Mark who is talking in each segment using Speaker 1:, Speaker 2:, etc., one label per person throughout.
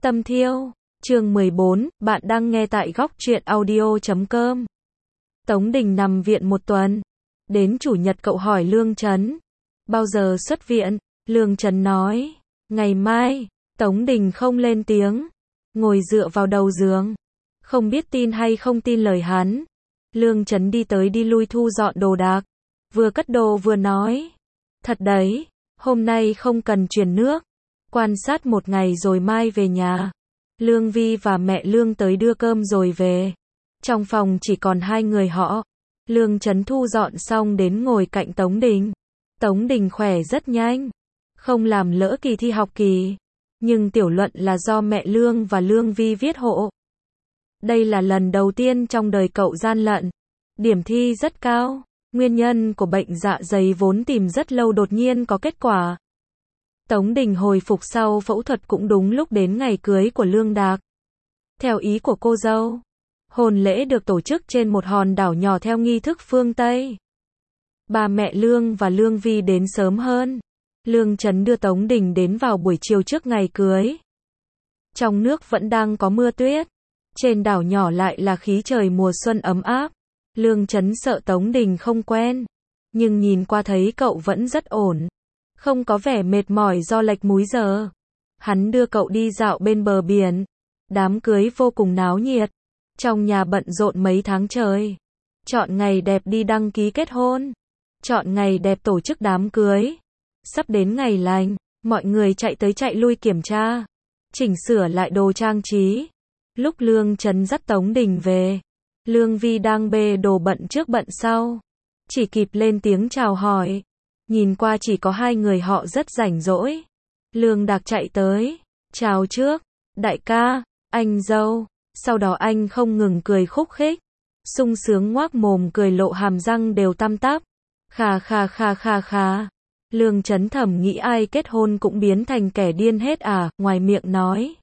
Speaker 1: Tâm Thiêu, chương 14, bạn đang nghe tại góc truyện audio.com. Tống Đình nằm viện một tuần. Đến chủ nhật cậu hỏi Lương Trấn, bao giờ xuất viện? Lương Trấn nói, ngày mai. Tống Đình không lên tiếng, ngồi dựa vào đầu giường, không biết tin hay không tin lời hắn. Lương Trấn đi tới đi lui thu dọn đồ đạc, vừa cất đồ vừa nói, thật đấy, hôm nay không cần truyền nước, quan sát một ngày rồi mai về nhà. Lương Vi và mẹ Lương tới đưa cơm rồi về. Trong phòng chỉ còn hai người họ. Lương Trấn thu dọn xong đến ngồi cạnh Tống Đình. Tống Đình khỏe rất nhanh, không làm lỡ kỳ thi học kỳ, nhưng tiểu luận là do mẹ Lương và Lương Vi viết hộ. Đây là lần đầu tiên trong đời cậu gian lận. Điểm thi rất cao. Nguyên nhân của bệnh dạ dày vốn tìm rất lâu đột nhiên có kết quả. Tống Đình hồi phục sau phẫu thuật cũng đúng lúc đến ngày cưới của Lương Đạc. Theo ý của cô dâu, hôn lễ được tổ chức trên một hòn đảo nhỏ theo nghi thức phương Tây. Bà mẹ Lương và Lương Vi đến sớm hơn. Lương Trấn đưa Tống Đình đến vào buổi chiều trước ngày cưới. Trong nước vẫn đang có mưa tuyết. Trên đảo nhỏ lại là khí trời mùa xuân ấm áp. Lương Trấn sợ Tống Đình không quen, nhưng nhìn qua thấy cậu vẫn rất ổn, không có vẻ mệt mỏi do lệch múi giờ. Hắn đưa cậu đi dạo bên bờ biển. Đám cưới vô cùng náo nhiệt. Trong nhà bận rộn mấy tháng trời. Chọn ngày đẹp đi đăng ký kết hôn. Chọn ngày đẹp tổ chức đám cưới. Sắp đến ngày lành, mọi người chạy tới chạy lui kiểm tra, chỉnh sửa lại đồ trang trí. Lúc Lương Trấn dắt Tống Đình về, Lương Vi đang bê đồ bận trước bận sau, chỉ kịp lên tiếng chào hỏi. Nhìn qua chỉ có hai người họ rất rảnh rỗi. Lương Đạc chạy tới, chào trước, đại ca, anh dâu. Sau đó anh không ngừng cười khúc khích, sung sướng ngoác mồm cười lộ hàm răng đều tăm tắp. Khà khà khà khà khà. Lương Trấn thầm nghĩ ai kết hôn cũng biến thành kẻ điên hết à, ngoài miệng nói,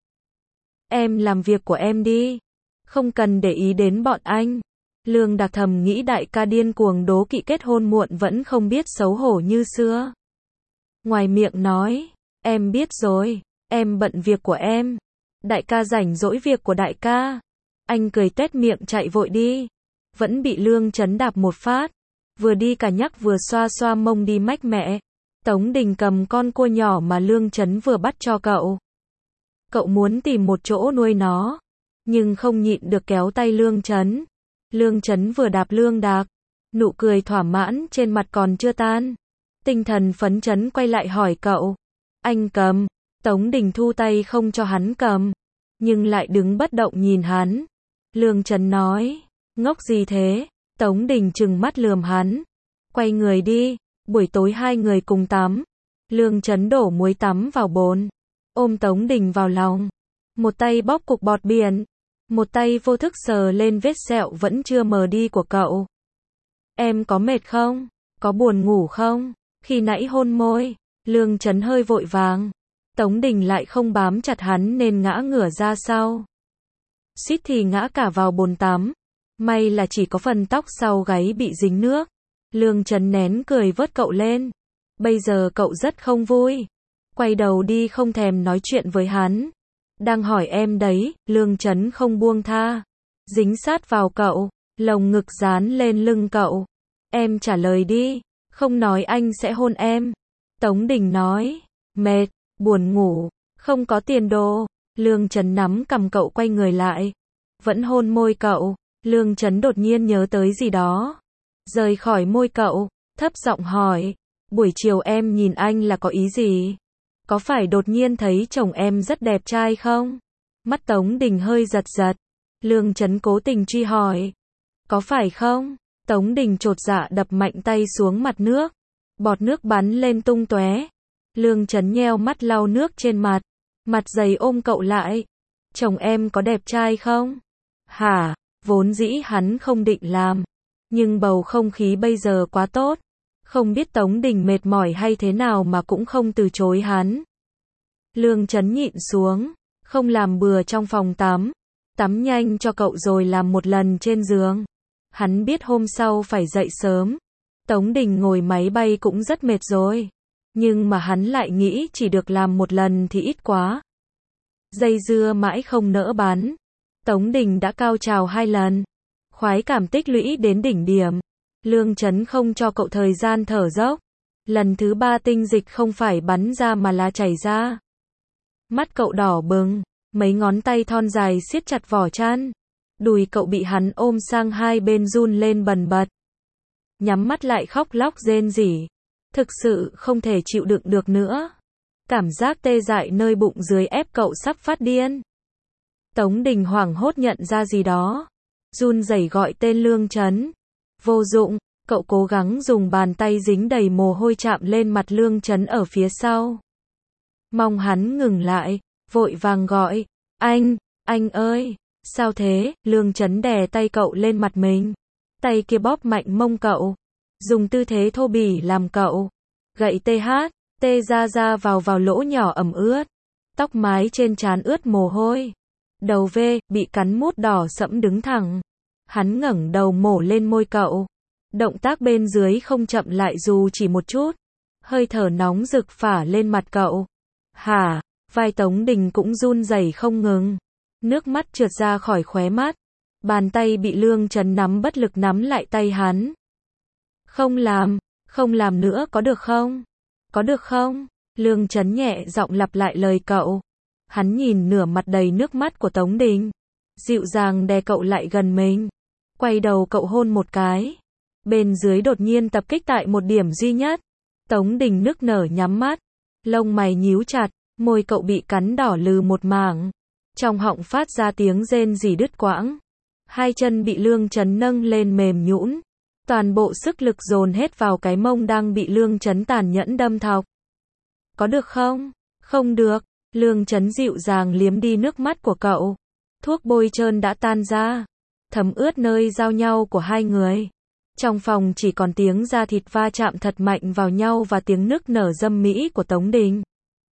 Speaker 1: em làm việc của em đi, không cần để ý đến bọn anh. Lương Đạc thầm nghĩ đại ca điên cuồng đố kỵ kết hôn muộn vẫn không biết xấu hổ như xưa. Ngoài miệng nói, em biết rồi, em bận việc của em. Đại ca rảnh rỗi việc của đại ca. Anh cười tuét miệng chạy vội đi. Vẫn bị Lương Trấn đạp một phát. Vừa đi cả nhắc vừa xoa xoa mông đi mách mẹ. Tống Đình cầm con cua nhỏ mà Lương Trấn vừa bắt cho cậu. Cậu muốn tìm một chỗ nuôi nó, nhưng không nhịn được kéo tay Lương Trấn. Lương Trấn vừa đạp Lương Đạc, nụ cười thỏa mãn trên mặt còn chưa tan. Tinh thần phấn chấn quay lại hỏi cậu, anh cầm. Tống Đình thu tay không cho hắn cầm, nhưng lại đứng bất động nhìn hắn. Lương Trấn nói, ngốc gì thế? Tống Đình trừng mắt lườm hắn, quay người đi. Buổi tối hai người cùng tắm. Lương Trấn đổ muối tắm vào bồn, ôm Tống Đình vào lòng, một tay bóp cục bọt biển, một tay vô thức sờ lên vết sẹo vẫn chưa mờ đi của cậu. Em có mệt không? Có buồn ngủ không? Khi nãy hôn môi, Lương Trấn hơi vội vàng. Tống Đình lại không bám chặt hắn nên ngã ngửa ra sau, suýt thì ngã cả vào bồn tắm. May là chỉ có phần tóc sau gáy bị dính nước. Lương Trấn nén cười vớt cậu lên. Bây giờ cậu rất không vui, quay đầu đi không thèm nói chuyện với hắn. Đang hỏi em đấy. Lương Trấn không buông tha, dính sát vào cậu, lồng ngực dán lên lưng cậu. Em trả lời đi, không nói anh sẽ hôn em. Tống Đình nói, mệt, buồn ngủ, không có tiền đồ. Lương Trấn nắm cằm cậu quay người lại, vẫn hôn môi cậu. Lương Trấn đột nhiên nhớ tới gì đó, rời khỏi môi cậu, thấp giọng hỏi, buổi chiều em nhìn anh là có ý gì? Có phải đột nhiên thấy chồng em rất đẹp trai không? Mắt Tống Đình hơi giật giật. Lương Trấn cố tình truy hỏi, có phải không? Tống Đình chột dạ đập mạnh tay xuống mặt nước, bọt nước bắn lên tung tóe. Lương Trấn nheo mắt lau nước trên mặt, mặt dày ôm cậu lại. Chồng em có đẹp trai không? Hả? Vốn dĩ hắn không định làm, nhưng bầu không khí bây giờ quá tốt. Không biết Tống Đình mệt mỏi hay thế nào mà cũng không từ chối hắn. Lương Trấn nhịn xuống, không làm bừa trong phòng tắm. Tắm nhanh cho cậu rồi làm một lần trên giường. Hắn biết hôm sau phải dậy sớm. Tống Đình ngồi máy bay cũng rất mệt rồi. Nhưng mà hắn lại nghĩ chỉ được làm một lần thì ít quá. Dây dưa mãi không nỡ bắn. Tống Đình đã cao trào 2 lần. Khoái cảm tích lũy đến đỉnh điểm. Lương Chấn không cho cậu thời gian thở dốc. Lần thứ 3 tinh dịch không phải bắn ra mà là chảy ra. Mắt cậu đỏ bừng, mấy ngón tay thon dài siết chặt vỏ chăn. Đùi cậu bị hắn ôm sang hai bên run lên bần bật. Nhắm mắt lại khóc lóc rên rỉ. Thực sự không thể chịu đựng được nữa. Cảm giác tê dại nơi bụng dưới ép cậu sắp phát điên. Tống Đình hoảng hốt nhận ra gì đó. Run rẩy gọi tên Lương Chấn. Vô dụng, cậu cố gắng dùng bàn tay dính đầy mồ hôi chạm lên mặt Lương Chấn ở phía sau. Mong hắn ngừng lại, vội vàng gọi, anh ơi, sao thế? Lương Chấn đè tay cậu lên mặt mình. Tay kia bóp mạnh mông cậu. Dùng tư thế thô bỉ làm cậu. Gậy tê ra vào lỗ nhỏ ẩm ướt. Tóc mái trên trán ướt mồ hôi. Đầu bị cắn mút đỏ sẫm đứng thẳng. Hắn ngẩng đầu mổ lên môi cậu. Động tác bên dưới không chậm lại dù chỉ một chút. Hơi thở nóng rực phả lên mặt cậu. Hả? Vai Tống Đình cũng run rẩy không ngừng. Nước mắt trượt ra khỏi khóe mắt. Bàn tay bị Lương Chấn nắm bất lực nắm lại tay hắn. Không làm nữa có được không? Có được không? Lương Chấn nhẹ giọng lặp lại lời cậu. Hắn nhìn nửa mặt đầy nước mắt của Tống Đình. Dịu dàng đè cậu lại gần mình. Quay đầu cậu hôn một cái. Bên dưới đột nhiên tập kích tại một điểm duy nhất. Tống Đình nức nở nhắm mắt. Lông mày nhíu chặt. Môi cậu bị cắn đỏ lừ một mảng. Trong họng phát ra tiếng rên rỉ đứt quãng. Hai chân bị Lương Chấn nâng lên mềm nhũn. Toàn bộ sức lực dồn hết vào cái mông đang bị Lương Chấn tàn nhẫn đâm thọc. Có được không? Không được. Lương Chấn dịu dàng liếm đi nước mắt của cậu. Thuốc bôi trơn đã tan ra. Thấm ướt nơi giao nhau của hai người. Trong phòng chỉ còn tiếng da thịt va chạm thật mạnh vào nhau và tiếng nức nở dâm mỹ của Tống Đình.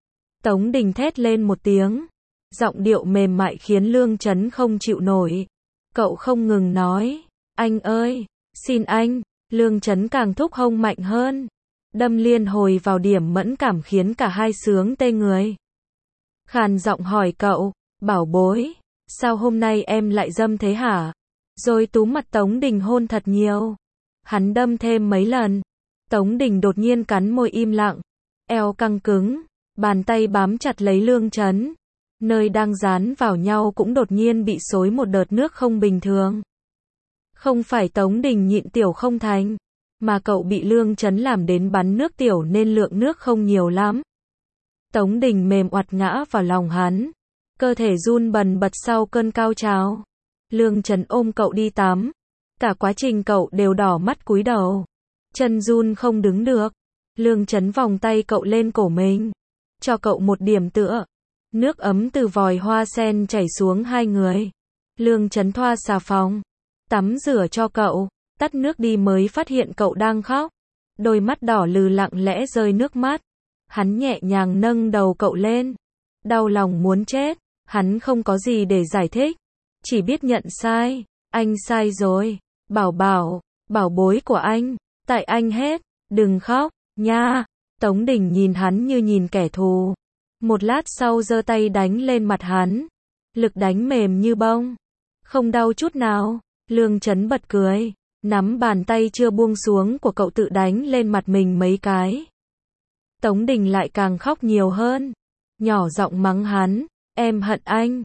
Speaker 1: Tống Đình thét lên một tiếng. Giọng điệu mềm mại khiến Lương Chấn không chịu nổi. Cậu không ngừng nói. Anh ơi, xin anh. Lương Chấn càng thúc hông mạnh hơn. Đâm liên hồi vào điểm mẫn cảm khiến cả hai sướng tê người. Khàn giọng hỏi cậu. Bảo bối, sao hôm nay em lại dâm thế hả? Rồi túm mặt Tống Đình hôn thật nhiều. Hắn đâm thêm mấy lần. Tống Đình đột nhiên cắn môi im lặng. Eo căng cứng. Bàn tay bám chặt lấy Lương Chấn. Nơi đang dán vào nhau cũng đột nhiên bị xối một đợt nước không bình thường. Không phải Tống Đình nhịn tiểu không thành, mà cậu bị Lương Chấn làm đến bắn nước tiểu nên lượng nước không nhiều lắm. Tống Đình mềm oặt ngã vào lòng hắn. Cơ thể run bần bật sau cơn cao trào. Lương Chấn ôm cậu đi tắm. Cả quá trình cậu đều đỏ mắt cúi đầu. Chân run không đứng được. Lương Chấn vòng tay cậu lên cổ mình. Cho cậu một điểm tựa. Nước ấm từ vòi hoa sen chảy xuống hai người. Lương Chấn thoa xà phòng. Tắm rửa cho cậu. Tắt nước đi mới phát hiện cậu đang khóc. Đôi mắt đỏ lừ lặng lẽ rơi nước mắt. Hắn nhẹ nhàng nâng đầu cậu lên. Đau lòng muốn chết. Hắn không có gì để giải thích. Chỉ biết nhận sai. Anh sai rồi. Bảo bối của anh. Tại anh hết. Đừng khóc, nha. Tống Đình nhìn hắn như nhìn kẻ thù. Một lát sau giơ tay đánh lên mặt hắn. Lực đánh mềm như bông. Không đau chút nào. Lương Chấn bật cười. Nắm bàn tay chưa buông xuống của cậu tự đánh lên mặt mình mấy cái. Tống Đình lại càng khóc nhiều hơn. Nhỏ giọng mắng hắn. Em hận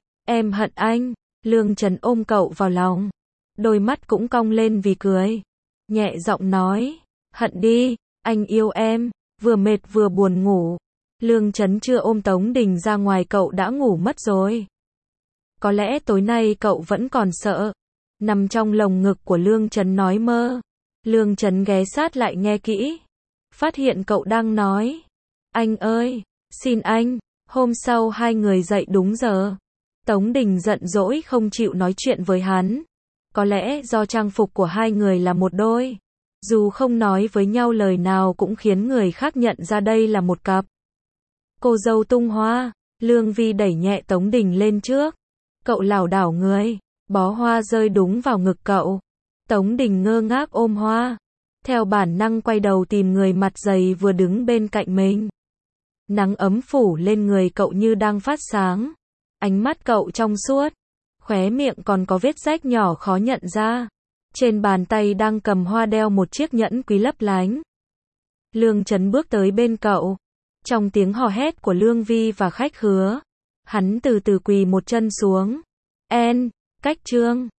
Speaker 1: anh. Lương Chấn ôm cậu vào lòng. Đôi mắt cũng cong lên vì cười. Nhẹ giọng nói. Hận đi, anh yêu em. Vừa mệt vừa buồn ngủ. Lương Chấn chưa ôm Tống Đình ra ngoài cậu đã ngủ mất rồi. Có lẽ tối nay cậu vẫn còn sợ. Nằm trong lồng ngực của Lương Chấn nói mơ. Lương Chấn ghé sát lại nghe kỹ. Phát hiện cậu đang nói. Anh ơi, xin anh. Hôm sau hai người dậy đúng giờ. Tống Đình giận dỗi không chịu nói chuyện với hắn. Có lẽ do trang phục của hai người là một đôi. Dù không nói với nhau lời nào cũng khiến người khác nhận ra đây là một cặp. Cô dâu tung hoa. Lương Vi đẩy nhẹ Tống Đình lên trước. Cậu lảo đảo người. Bó hoa rơi đúng vào ngực cậu. Tống Đình ngơ ngác ôm hoa. Theo bản năng quay đầu tìm người mặt dày vừa đứng bên cạnh mình. Nắng ấm phủ lên người cậu như đang phát sáng. Ánh mắt cậu trong suốt, khóe miệng còn có vết rách nhỏ khó nhận ra. Trên bàn tay đang cầm hoa đeo một chiếc nhẫn quý lấp lánh. Lương Chấn bước tới bên cậu. Trong tiếng hò hét của Lương Vi và khách khứa, hắn từ từ quỳ một chân xuống. Cách Trương.